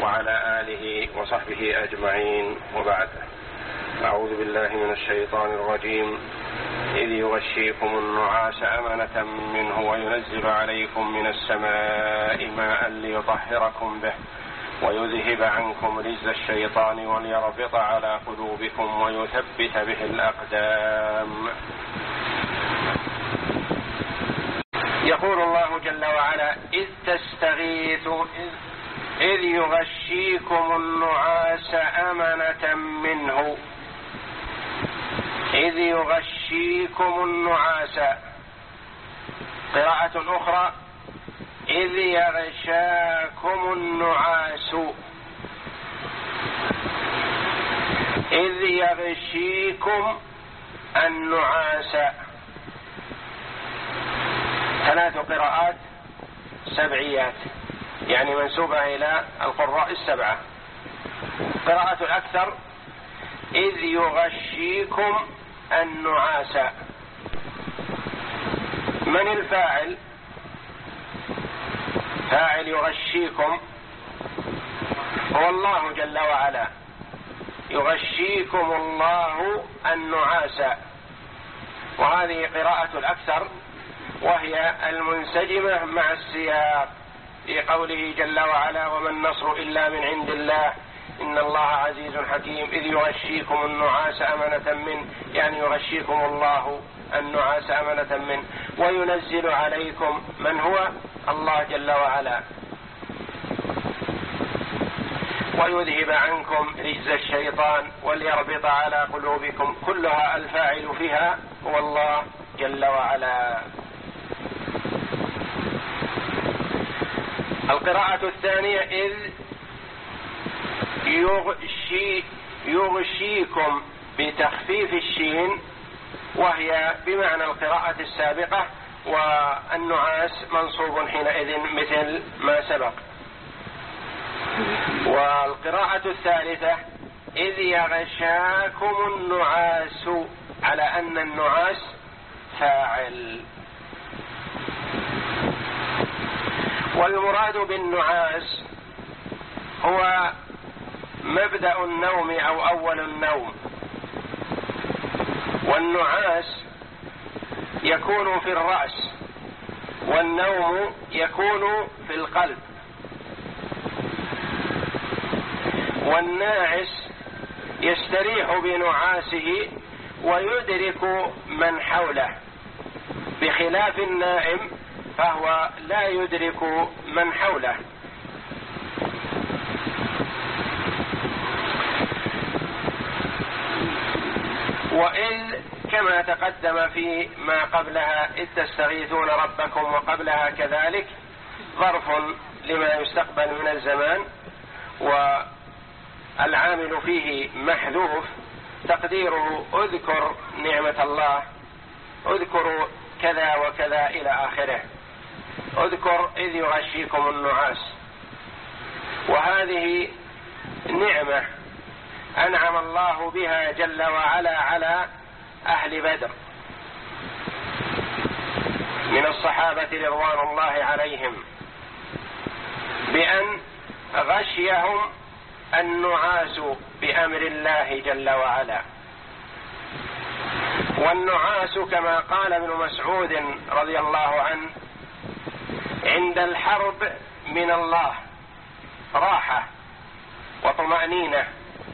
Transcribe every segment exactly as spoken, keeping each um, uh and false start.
وعلى آله وصحبه أجمعين، وبعد. أعوذ بالله من الشيطان الرجيم. إذ يغشيكم النعاس أمنة منه وينزل عليكم من السماء ماء ليطهركم به ويذهب عنكم رجز الشيطان وليربط على قلوبكم ويثبت به الأقدام. يقول الله جل وعلا: إذ تستغيثون إذ يغشيكم النعاس أمنة منه. إذ يغشيكم النعاس. قراءة أخرى: إذ يغشاكم النعاس. إذ يغشيكم النعاس. ثلاث قراءات سبعيات، يعني منسوبة إلى القراء السبعة. قراءة الأكثر: إذ يغشيكم النعاس. من الفاعل؟ فاعل يغشيكم هو الله جل وعلا. يغشيكم الله النعاس، وهذه قراءة الأكثر، وهي المنسجمة مع السياق في قوله جل وعلا: وما النصر إلا من عند الله إن الله عزيز حكيم. إذ يغشيكم النعاس أمنة منه، يعني يغشيكم الله النعاس أمنة منه، وينزل عليكم. من هو؟ الله جل وعلا. ويذهب عنكم رجز الشيطان وليربط على قلوبكم. كلها الفاعل فيها هو الله جل وعلا. القراءة الثانية: إذ يغشي يغشيكم بتخفيف الشين، وهي بمعنى القراءة السابقة، والنعاس منصوب حينئذ مثل ما سبق. والقراءة الثالثة: إذ يغشاكم النعاس، على أن النعاس فاعل. والمراد بالنعاس هو مبدأ النوم أو أول النوم، والنعاس يكون في الرأس، والنوم يكون في القلب. والناعس يستريح بنعاسه ويدرك من حوله، بخلاف النائم فهو لا يدرك من حوله. وإذ كما تقدم في ما قبلها: إذ تستغيثون ربكم، وقبلها كذلك ظرف لما يستقبل من الزمان، والعامل فيه محذوف، تقديره اذكر نعمة الله، اذكروا كذا وكذا إلى آخره. اذكر إذ يغشيكم النعاس، وهذه نعمة أنعم الله بها جل وعلا على أهل بدر من الصحابة رضوان الله عليهم، بأن غشيهم النعاس بأمر الله جل وعلا. والنعاس كما قال ابن مسعود رضي الله عنه: عند الحرب من الله راحة وطمأنينة،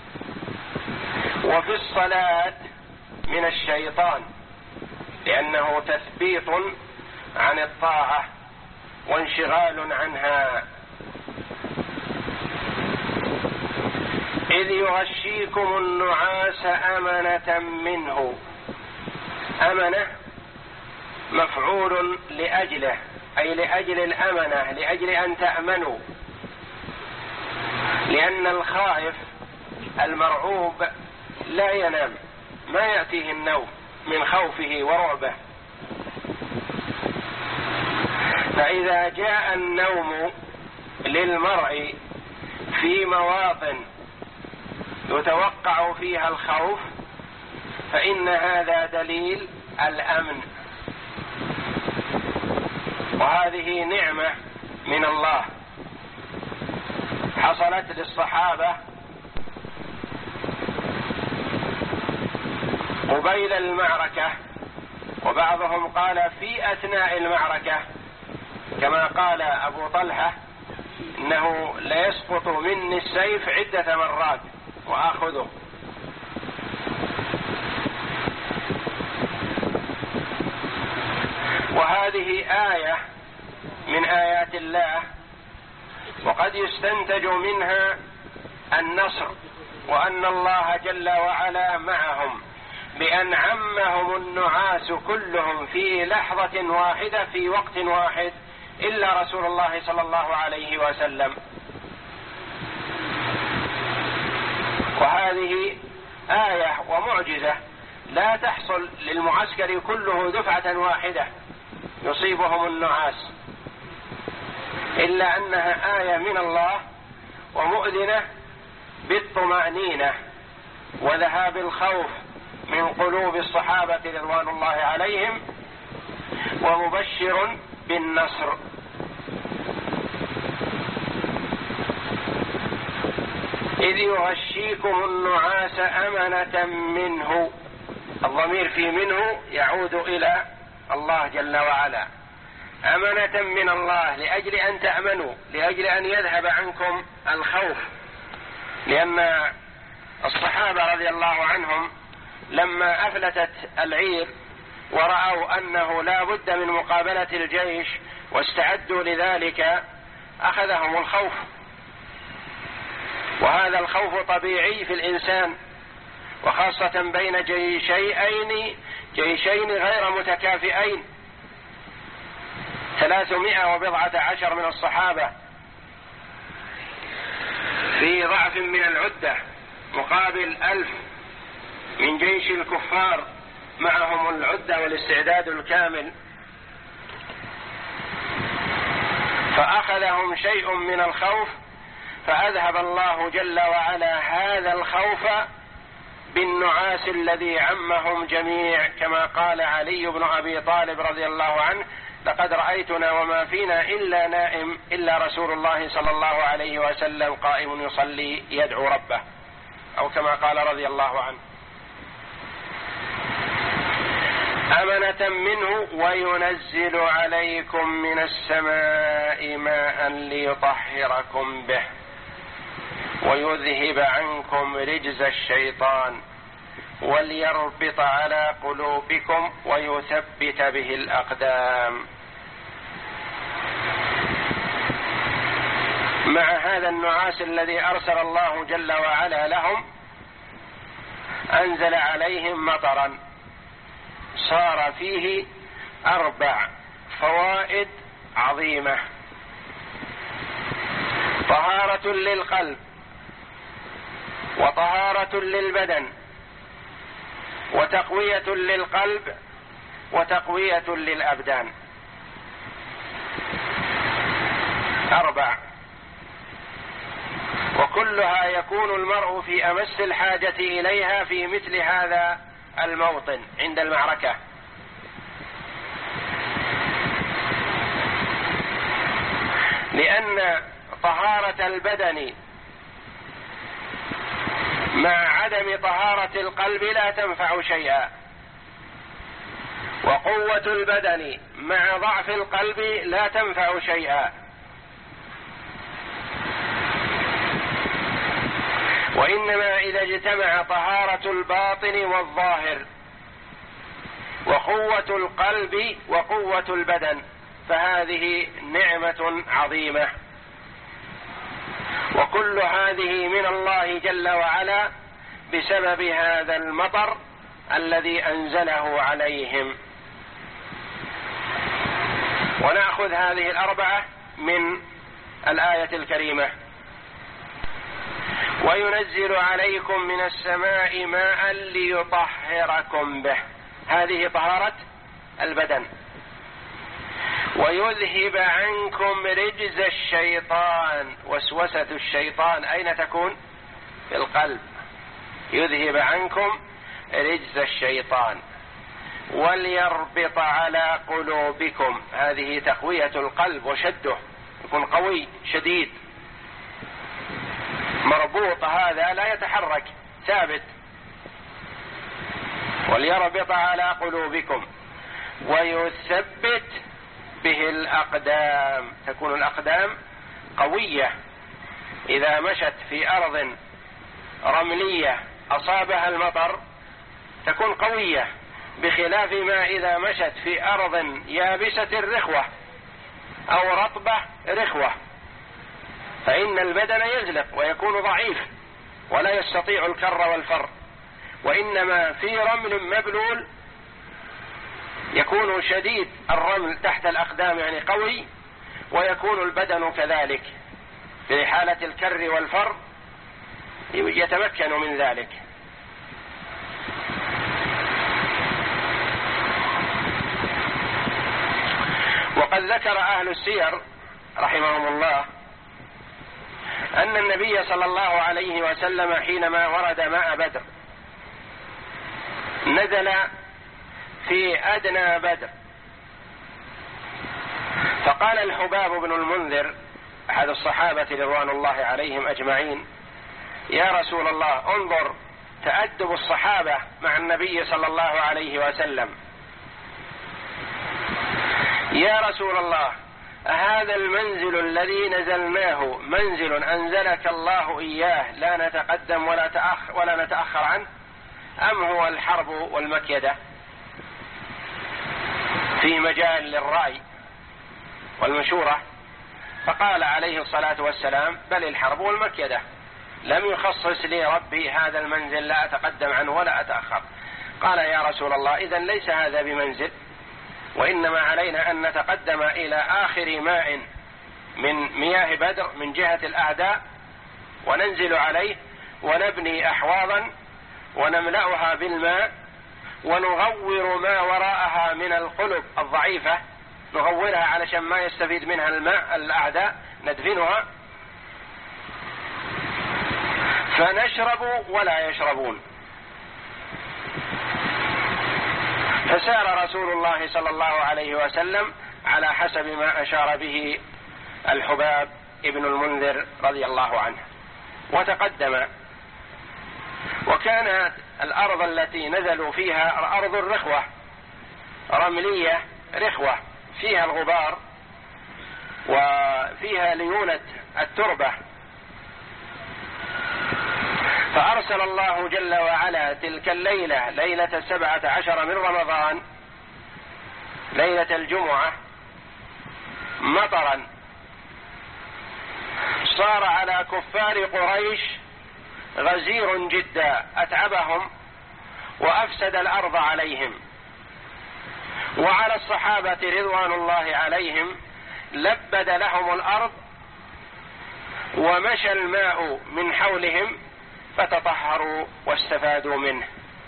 وفي الصلاة من الشيطان، لأنه تثبيط عن الطاعة وانشغال عنها. إذ يغشيكم النعاس أمنة منه. أمنة مفعول لأجله، أي لأجل الأمنة، لأجل أن تأمنوا، لأن الخائف المرعوب لا ينام، ما يأتيه النوم من خوفه ورعبه. فإذا جاء النوم للمرء في مواطن يتوقع فيها الخوف فإن هذا دليل الأمن، وهذه نعمة من الله حصلت للصحابة قبيل المعركة، وبعضهم قال في أثناء المعركة، كما قال أبو طلحة إنه ليسقط مني السيف عدة مرات وآخذه. وهذه آية من آيات الله، وقد يستنتج منها النصر، وأن الله جل وعلا معهم، بأن عمهم النعاس كلهم في لحظة واحدة في وقت واحد إلا رسول الله صلى الله عليه وسلم. وهذه آية ومعجزة لا تحصل للمعسكر كله دفعة واحدة يصيبهم النعاس، إلا أنها آية من الله ومؤذنة بالطمأنينة وذهاب الخوف من قلوب الصحابة رضوان الله عليهم، ومبشر بالنصر. إذ يغشيكم النعاس أمنة منه، الضمير في منه يعود إلى الله جل وعلا، أمنة من الله لأجل أن تأمنوا، لأجل أن يذهب عنكم الخوف. لأن الصحابة رضي الله عنهم لما أفلتت العير ورأوا أنه لا بد من مقابلة الجيش واستعدوا لذلك أخذهم الخوف، وهذا الخوف طبيعي في الإنسان، وخاصة بين جيشين جيشين غير متكافئين، ثلاثمائة وبضعة عشر من الصحابة في ضعف من العدة مقابل ألف من جيش الكفار معهم العدة والاستعداد الكامل، فأخذهم شيء من الخوف، فأذهب الله جل وعلا هذا الخوف بالنعاس الذي عمهم جميع، كما قال علي بن أبي طالب رضي الله عنه: لقد رأيتنا وما فينا إلا نائم إلا رسول الله صلى الله عليه وسلم قائم يصلي يدعو ربه، أو كما قال رضي الله عنه. أمنة منه وينزل عليكم من السماء ماء ليطهركم به ويذهب عنكم رجز الشيطان وليربط على قلوبكم ويثبت به الأقدام. مع هذا النعاس الذي أرسل الله جل وعلا لهم أنزل عليهم مطرا صار فيه أربع فوائد عظيمة: طهارة للقلب، وطهارة للبدن، وتقوية للقلب، وتقوية للأبدان. أربع، وكلها يكون المرء في أمس الحاجة إليها في مثل هذا الموطن عند المعركة. لأن طهارة البدن مع عدم طهارة القلب لا تنفع شيئا، وقوة البدن مع ضعف القلب لا تنفع شيئا. وإنما إذا اجتمع طهارة الباطن والظاهر وقوة القلب وقوة البدن فهذه نعمة عظيمة، وكل هذه من الله جل وعلا بسبب هذا المطر الذي أنزله عليهم. ونأخذ هذه الأربعة من الآية الكريمة: وينزل عليكم من السماء ماء ليطهركم به، هذه طهارة البدن. ويذهب عنكم رجز الشيطان، وسوسة الشيطان أين تكون؟ في القلب. يذهب عنكم رجز الشيطان وليربط على قلوبكم، هذه تقوية القلب وشده، يكون قوي شديد. المخوط هذا لا يتحرك ثابت. وليربط على قلوبكم ويثبت به الأقدام. تكون الأقدام قوية إذا مشت في أرض رملية أصابها المطر تكون قوية، بخلاف ما إذا مشت في أرض يابسة رخوة أو رطبة رخوة، فإن البدن يزلق ويكون ضعيف ولا يستطيع الكر والفر. وإنما في رمل مبلول يكون شديد الرمل تحت الأقدام يعني قوي، ويكون البدن كذلك في حالة الكر والفر يتمكن من ذلك. وقد ذكر أهل السير رحمهم الله أن النبي صلى الله عليه وسلم حينما ورد ماء بدر نزل في أدنى بدر، فقال الحباب بن المنذر أحد الصحابة رضوان الله عليهم أجمعين: يا رسول الله، انظر تأدب الصحابة مع النبي صلى الله عليه وسلم. يا رسول الله، هذا المنزل الذي نزلناه منزل أنزلك الله إياه لا نتقدم ولا تأخر, ولا نتأخر عنه، أم هو الحرب والمكيدة في مجال للرأي والمشورة؟ فقال عليه الصلاة والسلام: بل الحرب والمكيدة، لم يخصص لي ربي هذا المنزل لا أتقدم عنه ولا أتأخر. قال: يا رسول الله، إذن ليس هذا بمنزل، وإنما علينا أن نتقدم إلى آخر ماء من مياه بدر من جهة الأعداء وننزل عليه ونبني أحواضا ونملأها بالماء ونغور ما وراءها من القلب الضعيفة، نغورها علشان ما يستفيد منها الماء الأعداء، ندفنها فنشرب ولا يشربون. فسار رسول الله صلى الله عليه وسلم على حسب ما أشار به الحباب ابن المنذر رضي الله عنه وتقدم. وكانت الأرض التي نزلوا فيها أرض الرخوة رملية رخوة فيها الغبار وفيها ليونة التربة. فأرسل الله جل وعلا تلك الليلة ليلة سبعة عشر من رمضان ليلة الجمعة مطرا صار على كفار قريش غزير جدا، أتعبهم وأفسد الأرض عليهم، وعلى الصحابة رضوان الله عليهم لبد لهم الأرض ومشى الماء من حولهم فتطهروا واستفادوا منه.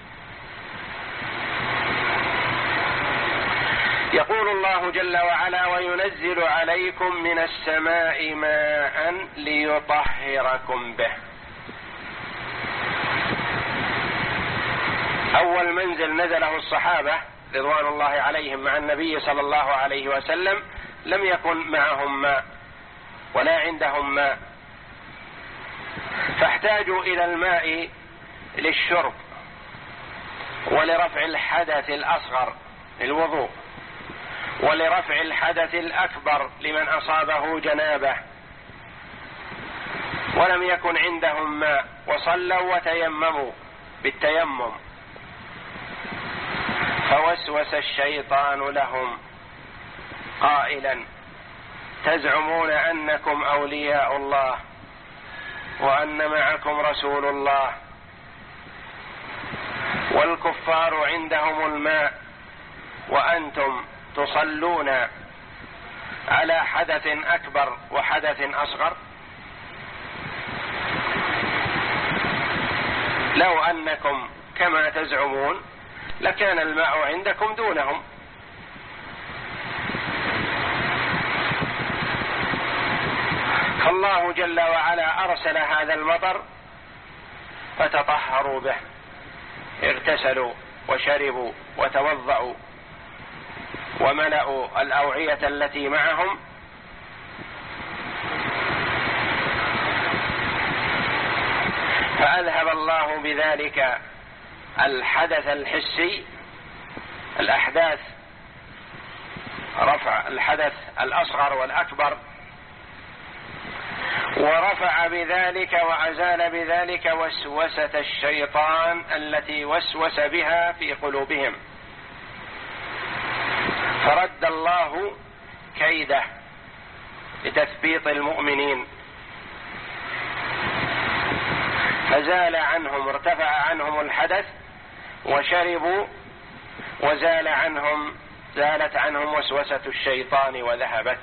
يقول الله جل وعلا: وينزل عليكم من السماء ماء ليطهركم به. أول منزل نزله الصحابة رضوان الله عليهم مع النبي صلى الله عليه وسلم لم يكن معهم ماء ولا عندهم ماء، فاحتاجوا إلى الماء للشرب ولرفع الحدث الأصغر للوضوء ولرفع الحدث الأكبر لمن أصابه جنابة، ولم يكن عندهم ماء وصلوا وتيمموا بالتيمم. فوسوس الشيطان لهم قائلا: تزعمون أنكم أولياء الله وأن معكم رسول الله والكفار عندهم الماء وأنتم تصلون على حدث أكبر وحدث أصغر. لو أنكم كما تزعمون لكان الماء عندكم دونهم. فالله جل وعلا أرسل هذا المطر فتطهروا به، اغتسلوا وشربوا وتوضأوا وملأوا الأوعية التي معهم أذهب الله بذلك الحدث الحسي، الأحداث، رفع الحدث الأصغر والأكبر، ورفع بذلك وأزال بذلك وسوسة الشيطان التي وسوس بها في قلوبهم، فرد الله كيده لتثبيط المؤمنين، فزال عنهم، ارتفع عنهم الحدث وشربوا، وزال عنهم زالت عنهم وسوسة الشيطان وذهبت.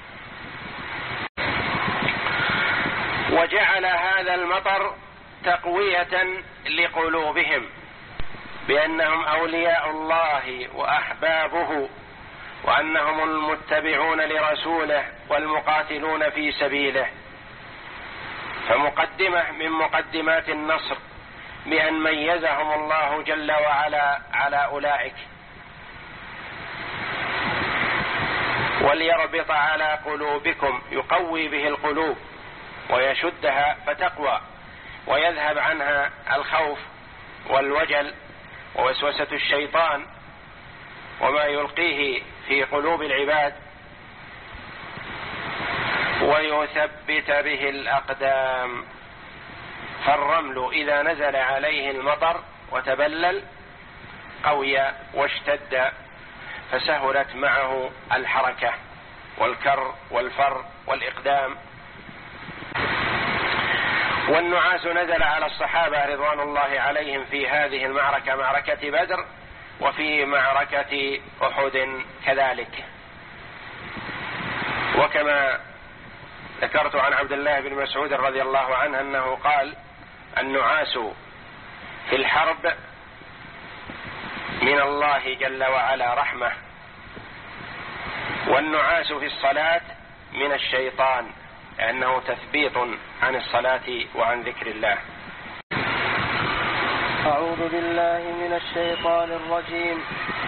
وجعل هذا المطر تقوية لقلوبهم بأنهم أولياء الله وأحبابه، وأنهم المتبعون لرسوله والمقاتلون في سبيله، فمقدمة من مقدمات النصر بأن ميزهم الله جل وعلا على أولئك، وليربط على قلوبكم، يقوي به القلوب ويشدها فتقوى، ويذهب عنها الخوف والوجل ووسوسة الشيطان وما يلقيه في قلوب العباد، ويثبت به الأقدام. فالرمل إذا نزل عليه المطر وتبلل قوي واشتد، فسهلت معه الحركة والكر والفر والإقدام. والنعاس نزل على الصحابة رضوان الله عليهم في هذه المعركة، معركة بدر، وفي معركة أحد كذلك. وكما ذكرت عن عبد الله بن مسعود رضي الله عنه أنه قال: النعاس في الحرب من الله جل وعلا رحمة، والنعاس في الصلاة من الشيطان، لأنه تثبيط عن الصلاة وعن ذكر الله. أعوذ بالله من الشيطان الرجيم.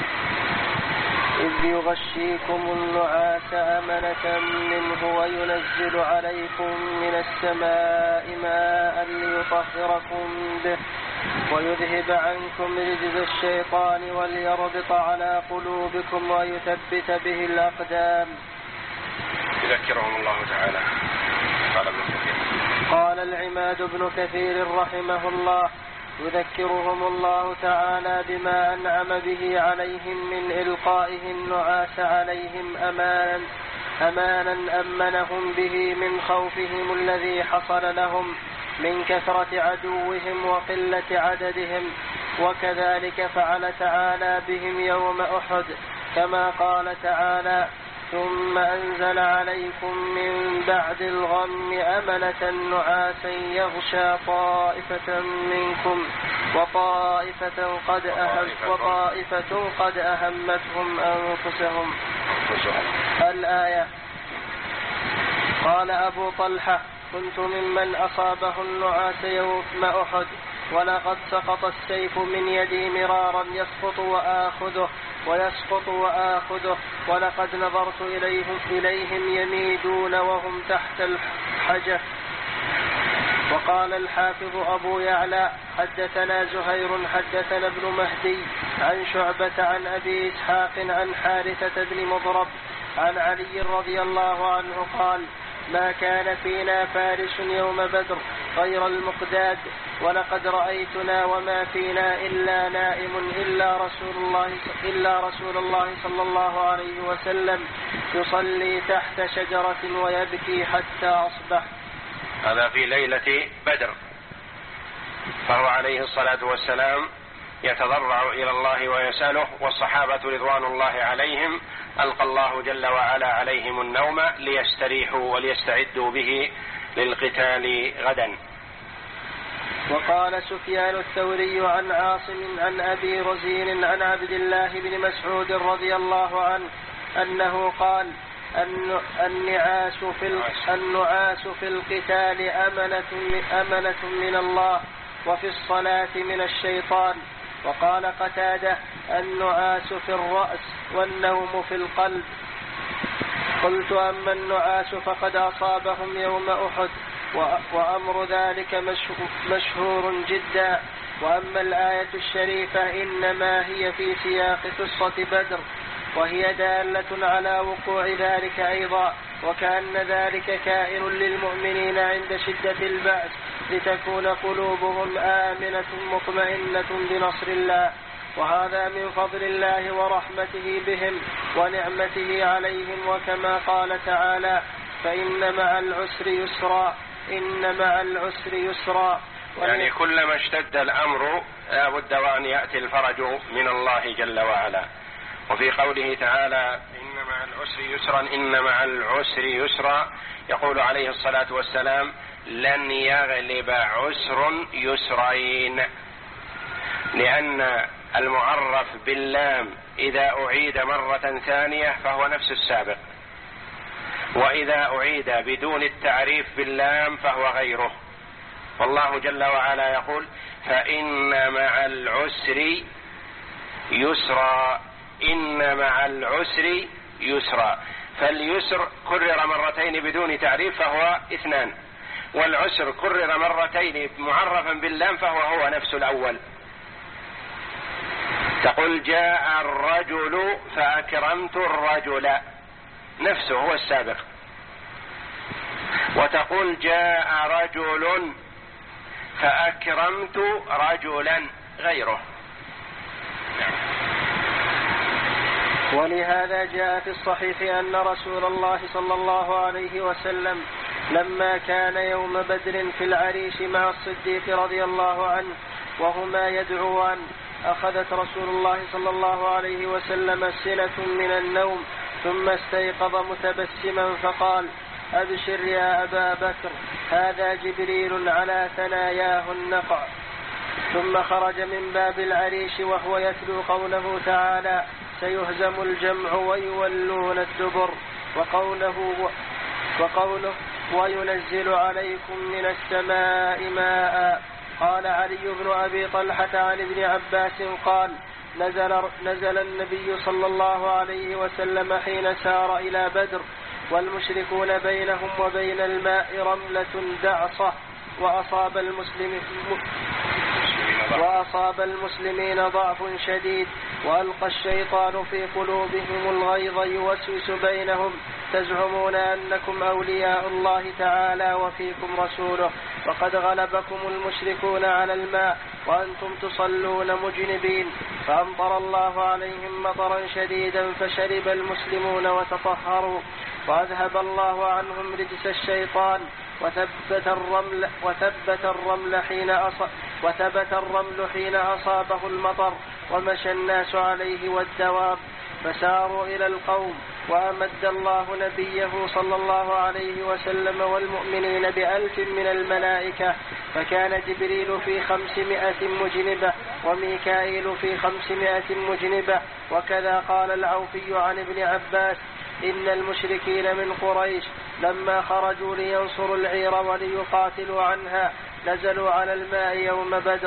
إذ يغشيكم النعاس أمنة منه وينزل عليكم من السماء ماء ليطهركم به ويذهب عنكم رجز الشيطان وليربط على قلوبكم ويثبت به الأقدام. يذكرهم الله تعالى. قال ابن كثير قال العماد بن كثير رحمه الله: يذكرهم الله تعالى بما أنعم به عليهم من إلقائه النعاس عليهم أمانا أمانا أمنهم به من خوفهم الذي حصل لهم من كثرة عدوهم وقلة عددهم، وكذلك فعل تعالى بهم يوم أحد، كما قال تعالى: ثم أنزل عليكم من بعد الغم أمنة نعاسا يغشى طائفة منكم وطائفة قد أهم وطائفة قد أهمتهم أنفسهم. الآية. قال أبو طلحة: كنت ممن أصابه النعاس يوم أحد، ولقد سقط السيف من يدي مرارا يسقط وآخذه ويسقط وآخذه، ولقد نظرت إليهم, إليهم يميدون وهم تحت الحجة. وقال الحافظ أبو يعلى: حدثنا زهير حدثنا ابن مهدي عن شعبة عن أبي إسحاق عن حارثة بن مضرب عن علي رضي الله عنه قال: ما كان فينا فارس يوم بدر غير المقداد، ولقد رأيتنا وما فينا إلا نائم إلا رسول الله إلا رسول الله صلى الله عليه وسلم يصلي تحت شجرة ويبكي حتى أصبح. هذا في ليلة بدر، فهو عليه الصلاة والسلام يتضرع إلى الله ويسأله، والصحابة رضوان الله عليهم ألقى الله جل وعلا عليهم النوم ليستريحوا وليستعدوا به للقتال غدا. وقال سفيان الثوري عن عاصم عن أبي رزين عن عبد الله بن مسعود رضي الله عنه أنه قال: النعاس في النعاس في القتال أمنة أمنة من الله، وفي الصلاة من الشيطان. وقال قتادة: النعاس في الرأس والنوم في القلب. قلت: أما النعاس فقد أصابهم يوم أحد، وأمر ذلك مشهور جدا. وأما الآية الشريفة إنما هي في سياق قصة بدر، وهي دالة على وقوع ذلك أيضا، وكأن ذلك كائن للمؤمنين عند شدة البأس لتكون قلوبهم آمنة مطمئنة بنصر الله، وهذا من فضل الله ورحمته بهم ونعمته عليهم. وكما قال تعالى: فإن مع العسر يسرا، إن مع العسر يسرا. يعني كلما اشتد الأمر لا بد وأن يأتي الفرج من الله جل وعلا. وفي قوله تعالى: إن مع العسر يسرا، إن مع العسر يسرا، يقول عليه الصلاة والسلام: لن يغلب عسر يسرين، لأن المعرف باللام إذا أعيد مرة ثانية فهو نفس السابق، وإذا أعيد بدون التعريف باللام فهو غيره. والله جل وعلا يقول: فإن مع العسر يسرا، إن مع العسر يسرا. فاليسر كرر مرتين بدون تعريف فهو اثنان، والعسر كرر مرتين معرفا باللام فهو هو نفس الأول. تقول: جاء الرجل فأكرمت الرجل، نفسه هو السابق. وتقول: جاء رجل فأكرمت رجلا، غيره. ولهذا جاء في الصحيح أن رسول الله صلى الله عليه وسلم لما كان يوم بدر في العريش مع الصديق رضي الله عنه وهما يدعوان، أخذت رسول الله صلى الله عليه وسلم سنة من النوم، ثم استيقظ متبسما فقال: أبشر يا أبا بكر، هذا جبريل على ثناياه النقع. ثم خرج من باب العريش وهو يتلو قوله تعالى: سيهزم الجمع ويولون الدبر، وقوله, وقوله وينزل عليكم من السماء ماء. قال علي بن أبي طلحة عن ابن عباس قال: نزل, نزل النبي صلى الله عليه وسلم حين سار إلى بدر، والمشركون بينهم وبين الماء رملة دعصة، وأصاب المسلمين وأصاب المسلمين ضعف شديد، وألقى الشيطان في قلوبهم الغيظ يوسوس بينهم: تزعمون أنكم أولياء الله تعالى وفيكم رسوله، وقد غلبكم المشركون على الماء وأنتم تصلون مجنبين. فأمطر الله عليهم مطرا شديدا فشرب المسلمون وتطهروا، وأذهب الله عنهم رجس الشيطان، وثبت الرمل, وثبت الرمل حين أصاب وثبت الرمل حين أصابه المطر، ومشى الناس عليه والدواب، فساروا إلى القوم. وأمد الله نبيه صلى الله عليه وسلم والمؤمنين بألف من الملائكة، فكان جبريل في خمسمائة مجنبة، وميكائيل في خمسمائة مجنبة. وكذا قال العوفي عن ابن عباس: إن المشركين من قريش لما خرجوا لينصروا العير وليقاتلوا عنها نزلوا على الماء يوم بدر،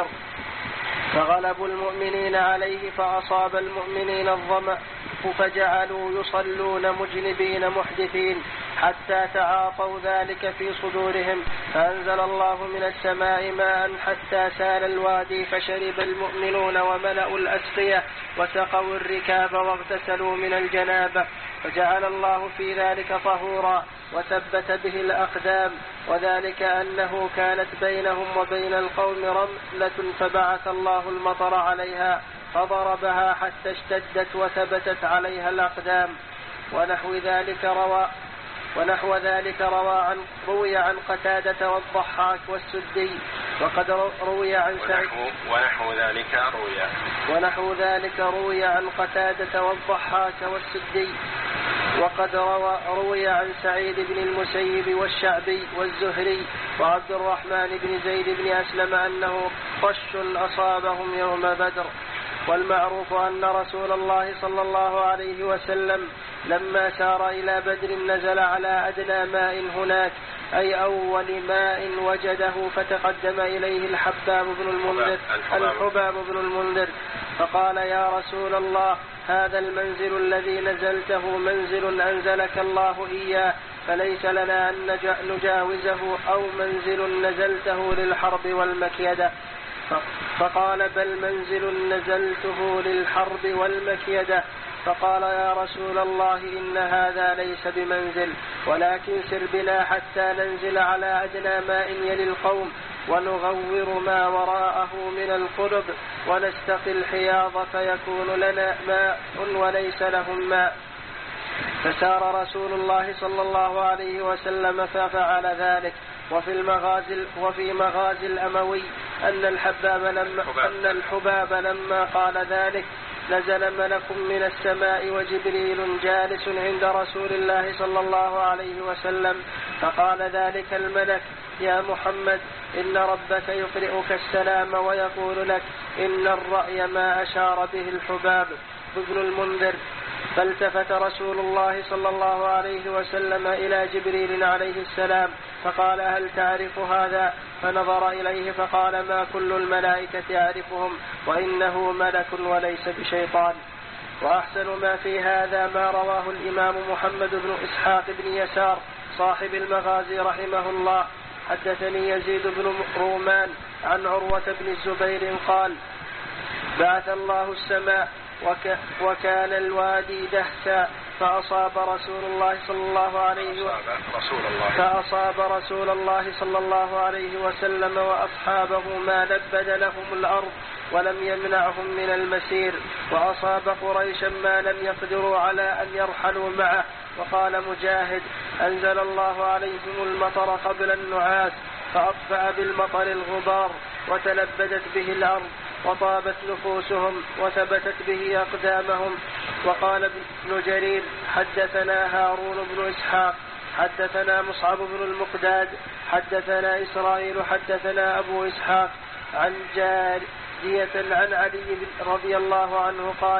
فغلبوا المؤمنين عليه، فأصاب المؤمنين الظمأ، فجعلوا يصلون مجنبين محدثين، حتى تعاطوا ذلك في صدورهم، فأنزل الله من السماء ماء حتى سال الوادي، فشرب المؤمنون وملأوا الأسقية وسقوا الركاب واغتسلوا من الجنابة، فجعل الله في ذلك طهورا وثبت به الأقدام. وذلك أنه كانت بينهم وبين القوم رملة، فبعث الله المطر عليها فضربها حتى اشتدت وثبتت عليها الأقدام. ونحو ذلك روى ونحو ذلك روى عن روي عن قتادة والضحاك والسدي، وقد روي عن سعيد ونحو ذلك روي ونحو ذلك روي عن قتادة والضحاك والسدي، وقد روى روي عن سعيد بن المسيب والشعبي والزهري وعبد الرحمن بن زيد بن أسلم أنه قش أصابهم يوم بدر. والمعروف أن رسول الله صلى الله عليه وسلم لما سار إلى بدر نزل على أدنى ماء هناك، أي أول ماء وجده، فتقدم إليه الحباب بن المنذر الحباب بن المنذر فقال: يا رسول الله، هذا المنزل الذي نزلته منزل أنزلك الله إياه، فليس لنا أن نجاوزه أو منزل نزلته للحرب والمكيدة. فقال بل منزل نزلته للحرب والمكيدة. فقال يا رسول الله إن هذا ليس بمنزل، ولكن سر بنا حتى ننزل على أدنى ماء يلي القوم ونغور ما وراءه من القلب ونستقي الحياض فيكون لنا ماء وليس لهم ماء. فسار رسول الله صلى الله عليه وسلم ففعل ذلك. وفي المغازي وفي مغازي الأموي أن الحباب لما, أن الحباب لما قال ذلك نزل ملك من السماء وجبريل جالس عند رسول الله صلى الله عليه وسلم، فقال ذلك الملك يا محمد إن ربك يقرئك السلام ويقول لك إن الرأي ما أشار به الحباب ابن المنذر. فالتفت رسول الله صلى الله عليه وسلم إلى جبريل عليه السلام فقال هل تعرف هذا؟ فنظر إليه فقال ما كل الملائكة يعرفهم وإنه ملك وليس بشيطان. وأحسن ما في هذا ما رواه الإمام محمد بن إسحاق بن يسار صاحب المغازي رحمه الله. حدثني يزيد بن رومان عن عروة بن الزبير قال بعث الله السماء وك وكان الوادي دهسا فأصاب رسول الله صلى الله عليه وسلم فأصاب رسول الله صلى الله عليه وسلم وأصحابه ما لبد لهم الأرض ولم يمنعهم من المسير، وأصاب قريشا ما لم يقدروا على أن يرحلوا معه. وقال مجاهد أنزل الله عليهم المطر قبل النعاس فأطفأ بالمطر الغبار وتلبدت به الأرض وطابت نفوسهم وثبتت به أقدامهم. وقال ابن جرير حدثنا هارون بن إسحاق حدثنا مصعب بن المقداد حدثنا إسرائيل حدثنا أبو إسحاق عن جارية عن علي رضي الله عنه قال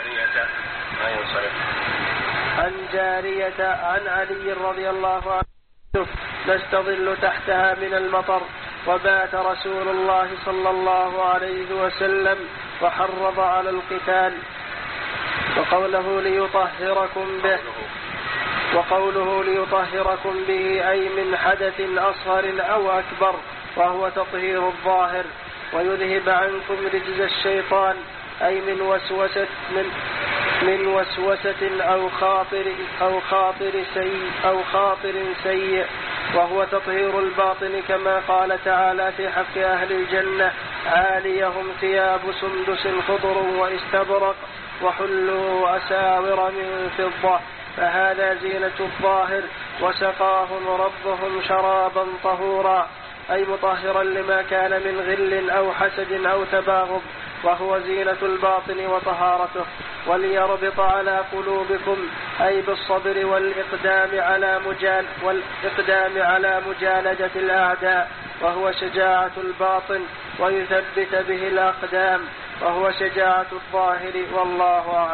عن جارية عن علي رضي الله عنه نستظل تحتها من المطر. وبات رسول الله صلى الله عليه وسلم وحرض على القتال. وقوله ليطهركم به وقوله ليطهركم به أي من حدث أصغر أو أكبر، وهو تطهير الظاهر، ويذهب عنكم رجز الشيطان أي من وسوسة من من وسوسة أو خاطر أو خاطر سيء أو خاطر سيء، وهو تطهير الباطن كما قال تعالى في حق أهل الجنة عاليهم ثياب سندس خضر واستبرق وحلوا أساور من فضة، فهذا زينة الظاهر. وسقاهم ربهم شرابا طهورا أي مطهرا لما كان من غل أو حسد أو تباغض، وهو زينة الباطن وطهارته. وليربط على قلوبكم أي بالصبر والإقدام على مجال والإقدام على مجالدة الأعداء، وهو شجاعة الباطن، ويثبت به الأقدام، وهو شجاعة الظاهر. والله أعلم.